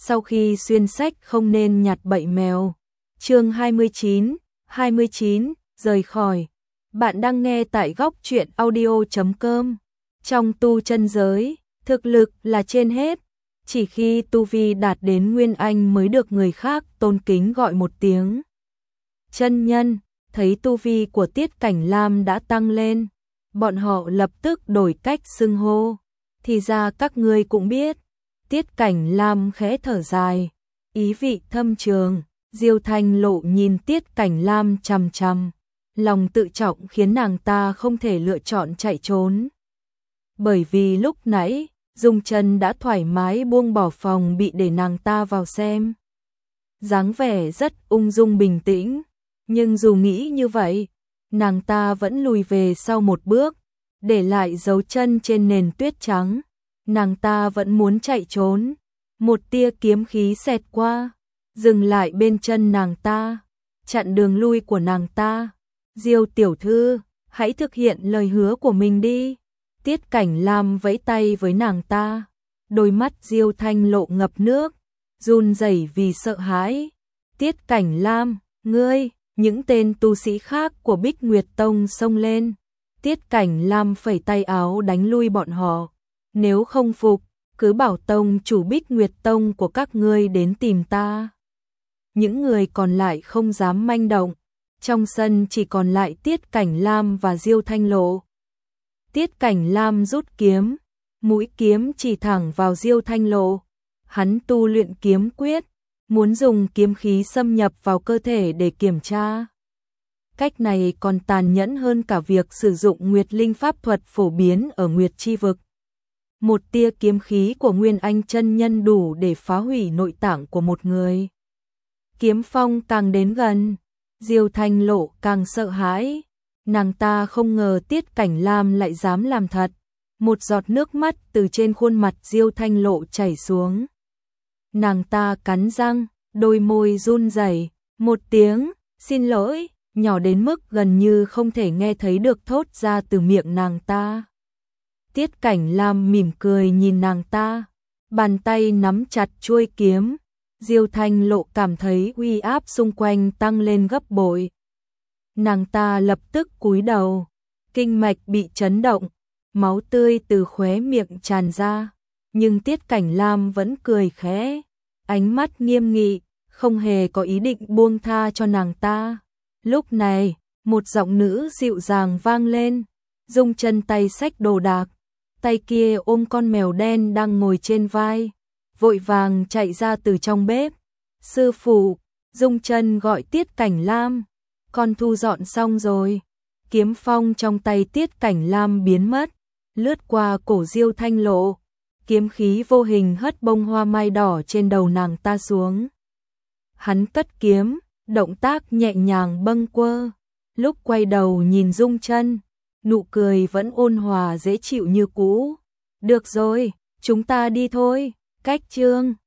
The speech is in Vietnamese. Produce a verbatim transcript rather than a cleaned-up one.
sau khi xuyên sách không nên nhặt bậy mèo. Chương hai mươi chín, hai mươi chín, rời khỏi. Bạn đang nghe tại góc truyện audio chấm com. Trong tu chân giới, thực lực là trên hết, chỉ khi tu vi đạt đến nguyên anh mới được người khác tôn kính gọi một tiếng chân nhân. Thấy tu vi của Tiết Cảnh Lam đã tăng lên, bọn họ lập tức đổi cách xưng hô. Thì ra các ngươi cũng biết. Tiết Cảnh Lam khẽ thở dài, ý vị thâm trường. Diêu Thanh Lộ nhìn Tiết Cảnh Lam chằm chằm, lòng tự trọng khiến nàng ta không thể lựa chọn chạy trốn. Bởi vì lúc nãy, Dung Chân đã thoải mái buông bỏ phòng bị để nàng ta vào xem. Dáng vẻ rất ung dung bình tĩnh, nhưng dù nghĩ như vậy, nàng ta vẫn lùi về sau một bước, để lại dấu chân trên nền tuyết trắng. Nàng ta vẫn muốn chạy trốn, một tia kiếm khí xẹt qua, dừng lại bên chân nàng ta, chặn đường lui của nàng ta. Diêu tiểu thư, hãy thực hiện lời hứa của mình đi. Tiết Cảnh Lam vẫy tay với nàng ta, đôi mắt Diêu Thanh Lộ ngập nước, run rẩy vì sợ hãi. Tiết Cảnh Lam, ngươi, những tên tu sĩ khác của Bích Nguyệt Tông xông lên. Tiết Cảnh Lam phẩy tay áo đánh lui bọn họ. Nếu không phục, cứ bảo tông chủ Bích Nguyệt Tông của các ngươi đến tìm ta. Những người còn lại không dám manh động. Trong sân chỉ còn lại Tiết Cảnh Lam và Diêu Thanh Lộ. Tiết Cảnh Lam rút kiếm, mũi kiếm chỉ thẳng vào Diêu Thanh Lộ. Hắn tu luyện kiếm quyết, muốn dùng kiếm khí xâm nhập vào cơ thể để kiểm tra. Cách này còn tàn nhẫn hơn cả việc sử dụng Nguyệt Linh pháp thuật phổ biến ở Nguyệt Chi vực. Một tia kiếm khí của Nguyên Anh chân nhân đủ để phá hủy nội tạng của một người. Kiếm phong càng đến gần, Diêu Thanh Lộ càng sợ hãi. Nàng ta không ngờ Tiết Cảnh Lam lại dám làm thật. Một giọt nước mắt từ trên khuôn mặt Diêu Thanh Lộ chảy xuống. Nàng ta cắn răng, đôi môi run rẩy, một tiếng xin lỗi nhỏ đến mức gần như không thể nghe thấy được thốt ra từ miệng nàng ta. Tiết Cảnh Lam mỉm cười nhìn nàng ta, bàn tay nắm chặt chuôi kiếm. Diêu Thanh Lộ cảm thấy uy áp xung quanh tăng lên gấp bội. Nàng ta lập tức cúi đầu, kinh mạch bị chấn động, máu tươi từ khóe miệng tràn ra, nhưng Tiết Cảnh Lam vẫn cười khẽ, ánh mắt nghiêm nghị, không hề có ý định buông tha cho nàng ta. Lúc này, một giọng nữ dịu dàng vang lên, Dung Chân tay xách đồ đạc, tay kia ôm con mèo đen đang ngồi trên vai, vội vàng chạy ra từ trong bếp. Sư phụ, Dung Chân gọi Tiết Cảnh Lam, con thu dọn xong rồi. Kiếm phong trong tay Tiết Cảnh Lam biến mất, lướt qua cổ Diêu Thanh Lộ, kiếm khí vô hình hất bông hoa mai đỏ trên đầu nàng ta xuống. Hắn cất kiếm, động tác nhẹ nhàng bâng quơ, lúc quay đầu nhìn Dung Chân, nụ cười vẫn ôn hòa dễ chịu như cũ. Được rồi, chúng ta đi thôi. Cách chương